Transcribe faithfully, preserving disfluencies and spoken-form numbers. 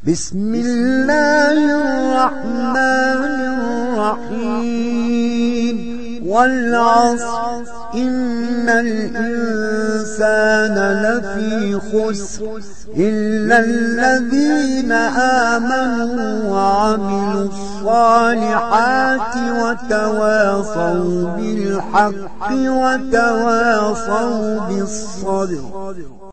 بسم الله الرحمن الرحيم والعصر إن الإنسان لفي خسر إلا الذين آمنوا وعملوا الصالحات وتواصوا بالحق وتواصوا بالصبر.